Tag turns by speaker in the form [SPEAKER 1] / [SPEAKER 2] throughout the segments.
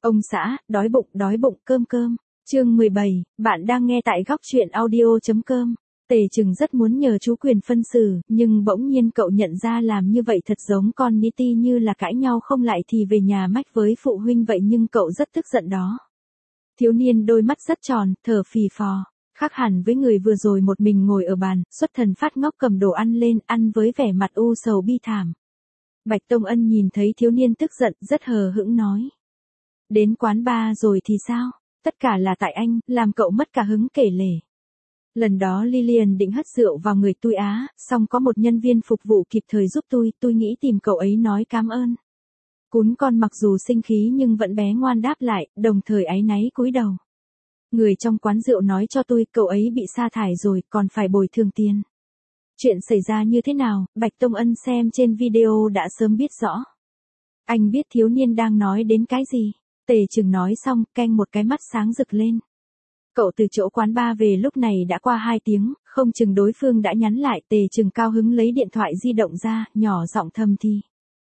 [SPEAKER 1] Ông xã, đói bụng, cơm. Chương 17, bạn đang nghe tại góc truyện audio.com. Tề Trừng rất muốn nhờ chú Quyền phân xử, nhưng bỗng nhiên cậu nhận ra làm như vậy thật giống con nít ti như là cãi nhau không lại thì về nhà mách với phụ huynh vậy, nhưng cậu rất tức giận đó. Thiếu niên đôi mắt rất tròn, thở phì phò, khác hẳn với người vừa rồi một mình ngồi ở bàn, xuất thần phát ngốc cầm đồ ăn lên, ăn với vẻ mặt u sầu bi thảm. Bạch Tông Ân nhìn thấy thiếu niên tức giận, rất hờ hững nói. Đến quán bar rồi thì sao? Tất cả là tại anh, làm cậu mất cả hứng kể lể. Lần đó Lilian định hất rượu vào người tôi xong có một nhân viên phục vụ kịp thời giúp tôi nghĩ tìm cậu ấy nói cảm ơn. Cún con mặc dù sinh khí nhưng vẫn bé ngoan đáp lại, đồng thời áy náy cúi đầu. Người trong quán rượu nói cho tôi cậu ấy bị sa thải rồi, còn phải bồi thường tiền. Chuyện xảy ra như thế nào, Bạch Tông Ân xem trên video đã sớm biết rõ. Anh biết thiếu niên đang nói đến cái gì? Tề Trừng nói xong, canh một cái mắt sáng rực lên. Cậu từ chỗ quán bar về lúc này đã qua 2 tiếng, không chừng đối phương đã nhắn lại. Tề Trừng cao hứng lấy điện thoại di động ra, nhỏ giọng thầm thì.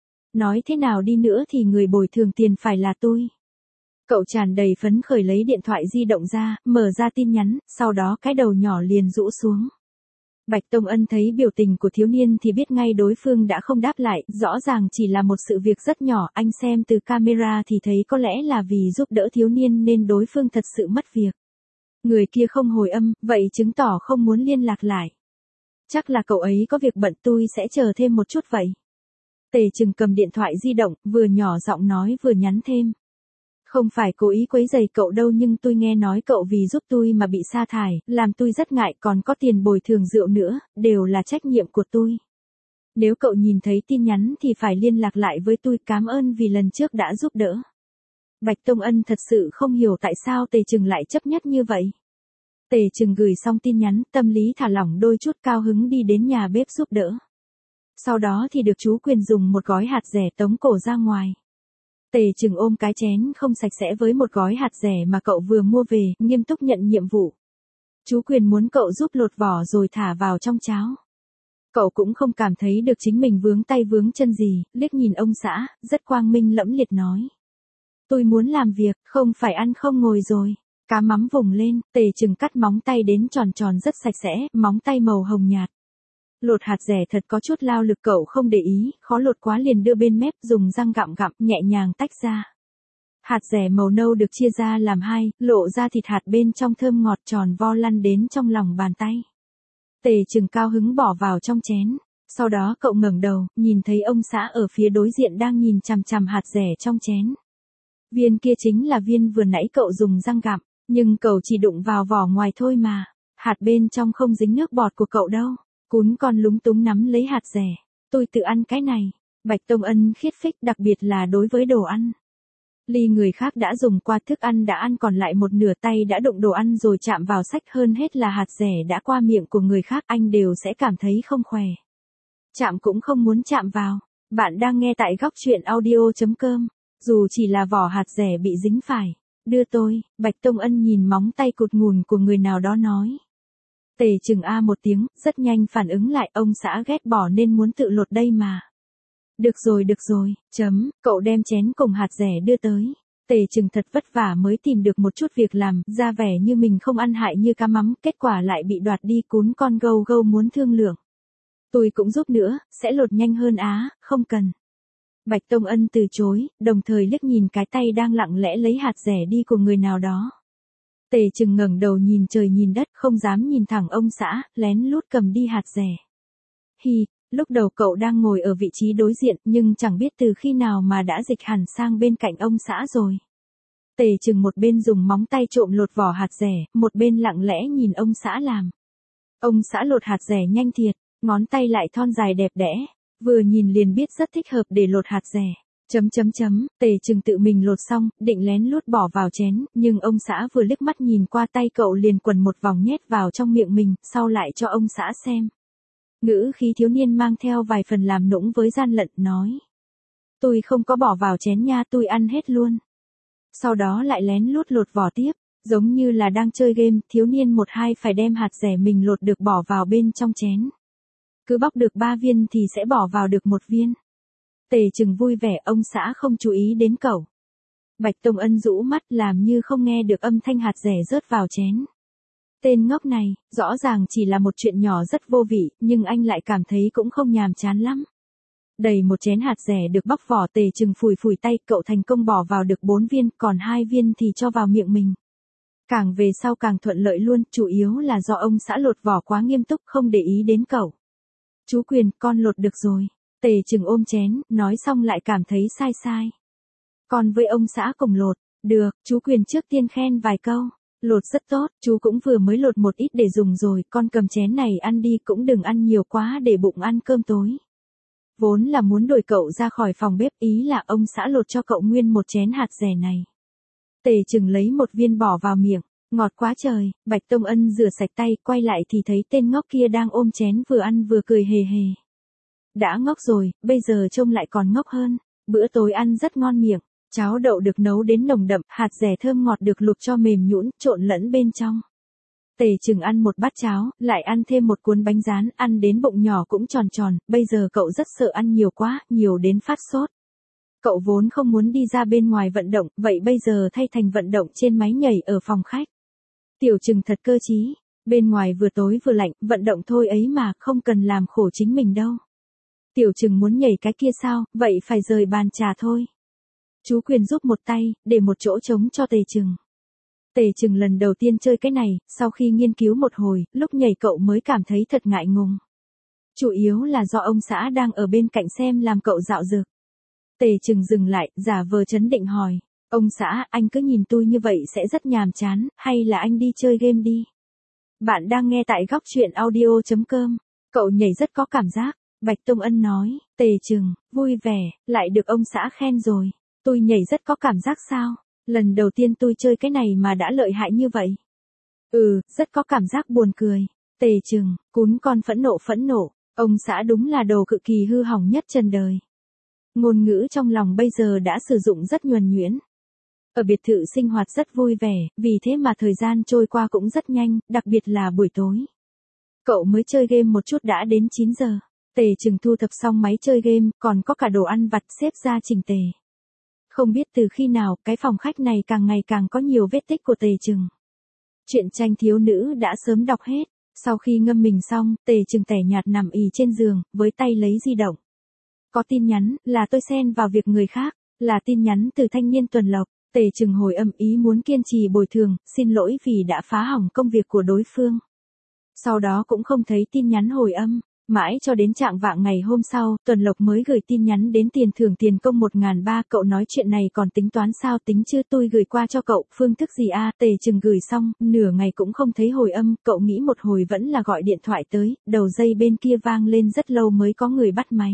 [SPEAKER 1] Nói thế nào đi nữa thì người bồi thường tiền phải là tôi. Cậu tràn đầy phấn khởi lấy điện thoại di động ra, mở ra tin nhắn, sau đó cái đầu nhỏ liền rũ xuống. Bạch Tông Ân thấy biểu tình của thiếu niên thì biết ngay đối phương đã không đáp lại, rõ ràng chỉ là một sự việc rất nhỏ, anh xem từ camera thì thấy có lẽ là vì giúp đỡ thiếu niên nên đối phương thật sự mất việc. Người kia không hồi âm, vậy chứng tỏ không muốn liên lạc lại. Chắc là cậu ấy có việc bận, tôi sẽ chờ thêm một chút vậy. Tề Trừng cầm điện thoại di động, vừa nhỏ giọng nói vừa nhắn thêm. Không phải cố ý quấy rầy cậu đâu, nhưng tôi nghe nói cậu vì giúp tôi mà bị sa thải, làm tôi rất ngại, còn có tiền bồi thường rượu nữa, đều là trách nhiệm của tôi. Nếu cậu nhìn thấy tin nhắn thì phải liên lạc lại với tôi, cảm ơn vì lần trước đã giúp đỡ. Bạch Tông Ân thật sự không hiểu tại sao Tề Trừng lại chấp nhất như vậy. Tề Trừng gửi xong tin nhắn, tâm lý thả lỏng đôi chút, cao hứng đi đến nhà bếp giúp đỡ. Sau đó thì được chú Quyền dùng một gói hạt dẻ tống cổ ra ngoài. Tề Trừng ôm cái chén không sạch sẽ với một gói hạt dẻ mà cậu vừa mua về, nghiêm túc nhận nhiệm vụ. Chú Quyền muốn cậu giúp lột vỏ rồi thả vào trong cháo. Cậu cũng không cảm thấy được chính mình vướng tay vướng chân gì, liếc nhìn ông xã, rất quang minh lẫm liệt nói. Tôi muốn làm việc, không phải ăn không ngồi rồi. Cá mắm vùng lên, Tề Trừng cắt móng tay đến tròn tròn rất sạch sẽ, móng tay màu hồng nhạt. Lột hạt dẻ thật có chút lao lực, cậu không để ý, khó lột quá liền đưa bên mép dùng răng gặm nhẹ nhàng tách ra. Hạt dẻ màu nâu được chia ra làm 2, lộ ra thịt hạt bên trong thơm ngọt tròn vo lăn đến trong lòng bàn tay. Tề Trừng cao hứng bỏ vào trong chén, sau đó cậu ngẩng đầu, nhìn thấy ông xã ở phía đối diện đang nhìn chằm chằm hạt dẻ trong chén. Viên kia chính là viên vừa nãy cậu dùng răng gặm, nhưng cậu chỉ đụng vào vỏ ngoài thôi mà, hạt bên trong không dính nước bọt của cậu đâu. Cún con lúng túng nắm lấy hạt dẻ. Tôi tự ăn cái này. Bạch Tông Ân khiết phích, đặc biệt là đối với đồ ăn. Ly người khác đã dùng qua, thức ăn đã ăn còn lại một nửa, tay đã đụng đồ ăn rồi chạm vào sách, hơn hết là hạt dẻ đã qua miệng của người khác, anh đều sẽ cảm thấy không khỏe. Chạm cũng không muốn chạm vào. Bạn đang nghe tại góc truyện audio.com. Dù chỉ là vỏ hạt dẻ bị dính phải. Đưa tôi. Bạch Tông Ân nhìn móng tay cụt ngùn của người nào đó nói. Tề Trừng một tiếng, rất nhanh phản ứng lại, ông xã ghét bỏ nên muốn tự lột đây mà. Được rồi, cậu đem chén cùng hạt dẻ đưa tới. Tề Trừng thật vất vả mới tìm được một chút việc làm, ra vẻ như mình không ăn hại như cá mắm, kết quả lại bị đoạt đi. Cún con gâu muốn thương lượng. Tôi cũng giúp nữa, sẽ lột nhanh hơn không cần. Bạch Tông Ân từ chối, đồng thời liếc nhìn cái tay đang lặng lẽ lấy hạt dẻ đi của người nào đó. Tề Trừng ngẩng đầu nhìn trời nhìn đất, không dám nhìn thẳng ông xã, lén lút cầm đi hạt dẻ. Lúc đầu cậu đang ngồi ở vị trí đối diện, nhưng chẳng biết từ khi nào mà đã dịch hẳn sang bên cạnh ông xã rồi. Tề Trừng một bên dùng móng tay trộm lột vỏ hạt dẻ, một bên lặng lẽ nhìn ông xã làm. Ông xã lột hạt dẻ nhanh thiệt, ngón tay lại thon dài đẹp đẽ, vừa nhìn liền biết rất thích hợp để lột hạt dẻ. Tề Trừng tự mình lột xong, định lén lút bỏ vào chén, nhưng ông xã vừa liếc mắt nhìn qua tay cậu liền quần một vòng nhét vào trong miệng mình, sau lại cho ông xã xem. Ngữ khí thiếu niên mang theo vài phần làm nũng với gian lận, nói. Tôi không có bỏ vào chén nha, tôi ăn hết luôn. Sau đó lại lén lút lột vỏ tiếp, giống như là đang chơi game, thiếu niên 1-2 phải đem hạt dẻ mình lột được bỏ vào bên trong chén. Cứ bóc được 3 viên thì sẽ bỏ vào được 1 viên. Tề Trừng vui vẻ, ông xã không chú ý đến cậu. Bạch Tông Ân rũ mắt làm như không nghe được âm thanh hạt dẻ rớt vào chén. Tên ngốc này, rõ ràng chỉ là một chuyện nhỏ rất vô vị, nhưng anh lại cảm thấy cũng không nhàm chán lắm. Đầy một chén hạt dẻ được bóc vỏ, Tề Trừng phủi phủi tay, cậu thành công bỏ vào được 4 viên, còn 2 viên thì cho vào miệng mình. Càng về sau càng thuận lợi luôn, chủ yếu là do ông xã lột vỏ quá nghiêm túc không để ý đến cậu. Chú Quyền, con lột được rồi. Tề Trừng ôm chén, nói xong lại cảm thấy sai sai. Con với ông xã cùng lột, được, chú Quyền trước tiên khen vài câu. Lột rất tốt, chú cũng vừa mới lột một ít để dùng rồi, con cầm chén này ăn đi, cũng đừng ăn nhiều quá để bụng ăn cơm tối. Vốn là muốn đuổi cậu ra khỏi phòng bếp, ý là ông xã lột cho cậu nguyên một chén hạt dẻ này. Tề Trừng lấy một viên bỏ vào miệng, ngọt quá trời. Bạch Tông Ân rửa sạch tay, quay lại thì thấy tên ngốc kia đang ôm chén vừa ăn vừa cười hề hề. Đã ngốc rồi, bây giờ trông lại còn ngốc hơn. Bữa tối ăn rất ngon miệng, cháo đậu được nấu đến nồng đậm, hạt dẻ thơm ngọt được luộc cho mềm nhũn, trộn lẫn bên trong. Tề Trừng ăn một bát cháo, lại ăn thêm một cuốn bánh rán, ăn đến bụng nhỏ cũng tròn tròn, bây giờ cậu rất sợ ăn nhiều quá, nhiều đến phát sốt. Cậu vốn không muốn đi ra bên ngoài vận động, vậy bây giờ thay thành vận động trên máy nhảy ở phòng khách. Tiểu Trừng thật cơ trí, bên ngoài vừa tối vừa lạnh, vận động thôi ấy mà, không cần làm khổ chính mình đâu. Tiểu Trừng muốn nhảy cái kia sao, vậy phải rời bàn trà thôi. Chú Quyền giúp một tay, để một chỗ trống cho Tề Trừng. Tề Trừng lần đầu tiên chơi cái này, sau khi nghiên cứu một hồi, lúc nhảy cậu mới cảm thấy thật ngại ngùng. Chủ yếu là do ông xã đang ở bên cạnh xem làm cậu dạo dực. Tề Trừng dừng lại, giả vờ trấn định hỏi. Ông xã, anh cứ nhìn tôi như vậy sẽ rất nhàm chán, hay là anh đi chơi game đi? Bạn đang nghe tại góc truyện audio.com. Cậu nhảy rất có cảm giác. Bạch Tông Ân nói. Tề Trừng, vui vẻ, lại được ông xã khen rồi. Tôi nhảy rất có cảm giác sao? Lần đầu tiên tôi chơi cái này mà đã lợi hại như vậy. Rất có cảm giác buồn cười. Tề Trừng, cún con phẫn nộ. Ông xã đúng là đồ cực kỳ hư hỏng nhất trần đời. Ngôn ngữ trong lòng bây giờ đã sử dụng rất nhuần nhuyễn. Ở biệt thự sinh hoạt rất vui vẻ, vì thế mà thời gian trôi qua cũng rất nhanh, đặc biệt là buổi tối. Cậu mới chơi game một chút đã đến 9 giờ. Tề Trừng thu thập xong máy chơi game, còn có cả đồ ăn vặt xếp ra chỉnh tề. Không biết từ khi nào, cái phòng khách này càng ngày càng có nhiều vết tích của Tề Trừng. Truyện tranh thiếu nữ đã sớm đọc hết. Sau khi ngâm mình xong, Tề Trừng tẻ nhạt nằm ì trên giường, với tay lấy di động. Có tin nhắn, là tôi xen vào việc người khác, là tin nhắn từ thanh niên Tuần Lộc. Tề Trừng hồi âm ý muốn kiên trì bồi thường, xin lỗi vì đã phá hỏng công việc của đối phương. Sau đó cũng không thấy tin nhắn hồi âm. Mãi cho đến trạng vạng ngày hôm sau, Tuần Lộc mới gửi tin nhắn đến tiền thưởng tiền công 1.300, cậu nói chuyện này còn tính toán sao, tính chưa, tôi gửi qua cho cậu, phương thức gì a? Tề Trừng gửi xong, nửa ngày cũng không thấy hồi âm, cậu nghĩ một hồi vẫn là gọi điện thoại tới, đầu dây bên kia vang lên rất lâu mới có người bắt máy.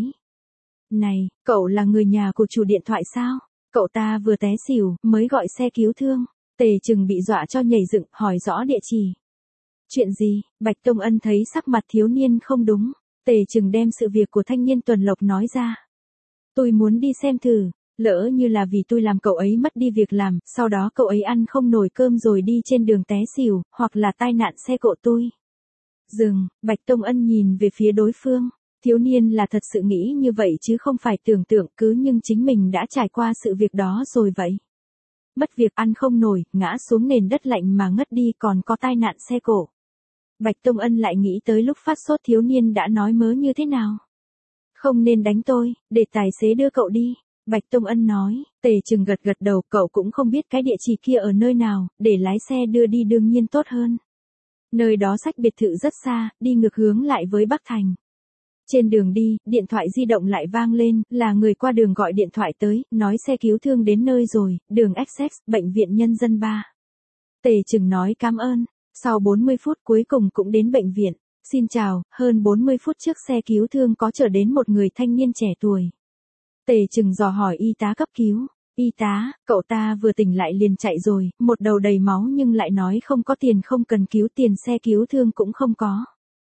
[SPEAKER 1] Này, cậu là người nhà của chủ điện thoại sao? Cậu ta vừa té xỉu, mới gọi xe cứu thương. Tề Trừng bị dọa cho nhảy dựng, hỏi rõ địa chỉ. Chuyện gì? Bạch Tông Ân thấy sắc mặt thiếu niên không đúng. Tề Trừng đem sự việc của thanh niên Tuần Lộc nói ra. Tôi muốn đi xem thử, lỡ như là vì tôi làm cậu ấy mất đi việc làm, sau đó cậu ấy ăn không nổi cơm rồi đi trên đường té xỉu, hoặc là tai nạn xe cộ tôi. Dừng, Bạch Tông Ân nhìn về phía đối phương. Thiếu niên là thật sự nghĩ như vậy chứ không phải tưởng tượng, cứ nhưng chính mình đã trải qua sự việc đó rồi vậy. Mất việc, ăn không nổi, ngã xuống nền đất lạnh mà ngất đi, còn có tai nạn xe cộ. Bạch Tông Ân lại nghĩ tới lúc phát sốt thiếu niên đã nói mớ như thế nào. Không nên đánh tôi, để tài xế đưa cậu đi. Bạch Tông Ân nói. Tề Trừng gật gật đầu, cậu cũng không biết cái địa chỉ kia ở nơi nào, để lái xe đưa đi đương nhiên tốt hơn. Nơi đó cách biệt thự rất xa, đi ngược hướng lại với Bắc Thành. Trên đường đi, điện thoại di động lại vang lên, là người qua đường gọi điện thoại tới, nói xe cứu thương đến nơi rồi, đường Essex, bệnh viện Nhân dân 3. Tề Trừng nói cảm ơn. Sau 40 phút cuối cùng cũng đến bệnh viện. Xin chào, hơn 40 phút trước xe cứu thương có chở đến một người thanh niên trẻ tuổi. Tề Trừng dò hỏi y tá cấp cứu. Y tá, cậu ta vừa tỉnh lại liền chạy rồi, một đầu đầy máu nhưng lại nói không có tiền, không cần cứu, tiền xe cứu thương cũng không có.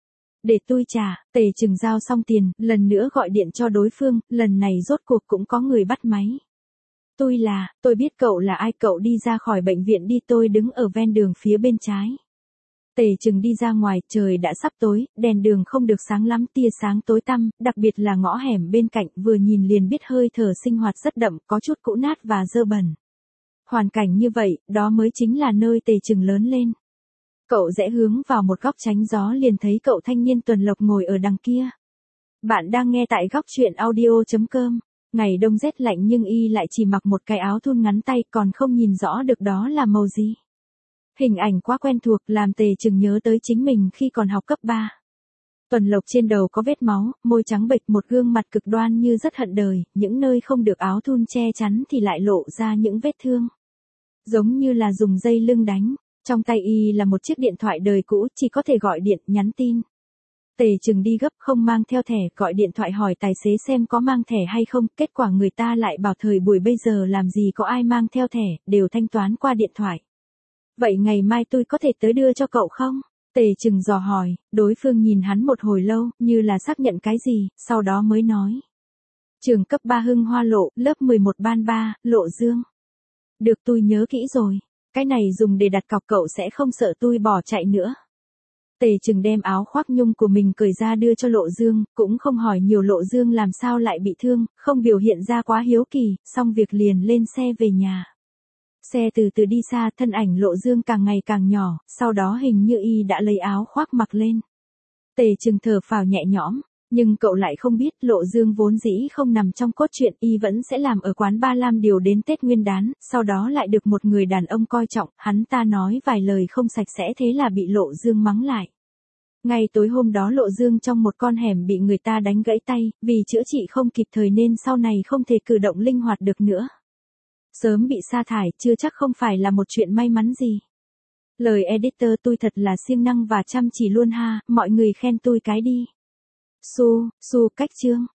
[SPEAKER 1] Để tôi trả. Tề Trừng giao xong tiền, lần nữa gọi điện cho đối phương, lần này rốt cuộc cũng có người bắt máy. Tôi biết cậu là ai, cậu đi ra khỏi bệnh viện đi, tôi đứng ở ven đường phía bên trái. Tề Trừng đi ra ngoài, trời đã sắp tối, đèn đường không được sáng lắm, tia sáng tối tăm, đặc biệt là ngõ hẻm bên cạnh, vừa nhìn liền biết hơi thở sinh hoạt rất đậm, có chút cũ nát và dơ bẩn. Hoàn cảnh như vậy, đó mới chính là nơi Tề Trừng lớn lên. Cậu rẽ hướng vào một góc tránh gió liền thấy cậu thanh niên Tuần Lộc ngồi ở đằng kia. Bạn đang nghe tại góc truyện audio.com. Ngày đông rét lạnh nhưng y lại chỉ mặc một cái áo thun ngắn tay còn không nhìn rõ được đó là màu gì. Hình ảnh quá quen thuộc làm Tề Trừng nhớ tới chính mình khi còn học cấp 3. Tuần Lộc trên đầu có vết máu, môi trắng bệch, một gương mặt cực đoan như rất hận đời, những nơi không được áo thun che chắn thì lại lộ ra những vết thương. Giống như là dùng dây lưng đánh, trong tay y là một chiếc điện thoại đời cũ, chỉ có thể gọi điện, nhắn tin. Tề Trừng đi gấp không mang theo thẻ, gọi điện thoại hỏi tài xế xem có mang thẻ hay không, kết quả người ta lại bảo thời buổi bây giờ làm gì có ai mang theo thẻ, đều thanh toán qua điện thoại. Vậy ngày mai tôi có thể tới đưa cho cậu không? Tề Trừng dò hỏi, đối phương nhìn hắn một hồi lâu, như là xác nhận cái gì, sau đó mới nói. Trường cấp 3 Hưng Hoa Lộ, lớp 11 ban 3, Lộ Dương. Được, tôi nhớ kỹ rồi, cái này dùng để đặt cọc, cậu sẽ không sợ tôi bỏ chạy nữa. Tề Trừng đem áo khoác nhung của mình cởi ra đưa cho Lộ Dương, cũng không hỏi nhiều Lộ Dương làm sao lại bị thương, không biểu hiện ra quá hiếu kỳ, xong việc liền lên xe về nhà. Xe từ từ đi xa, thân ảnh Lộ Dương càng ngày càng nhỏ, sau đó hình như y đã lấy áo khoác mặc lên. Tề Trừng thở phào nhẹ nhõm, nhưng cậu lại không biết Lộ Dương vốn dĩ không nằm trong cốt truyện, y vẫn sẽ làm ở quán Ba Lam Điều đến Tết Nguyên Đán, sau đó lại được một người đàn ông coi trọng, hắn ta nói vài lời không sạch sẽ thế là bị Lộ Dương mắng lại. Ngay tối hôm đó Lộ Dương trong một con hẻm bị người ta đánh gãy tay, vì chữa trị không kịp thời nên sau này không thể cử động linh hoạt được nữa. Sớm bị sa thải chưa chắc không phải là một chuyện may mắn gì. Lời editor tôi thật là siêng năng và chăm chỉ luôn ha, mọi người khen tôi cái đi. Su, cách chương.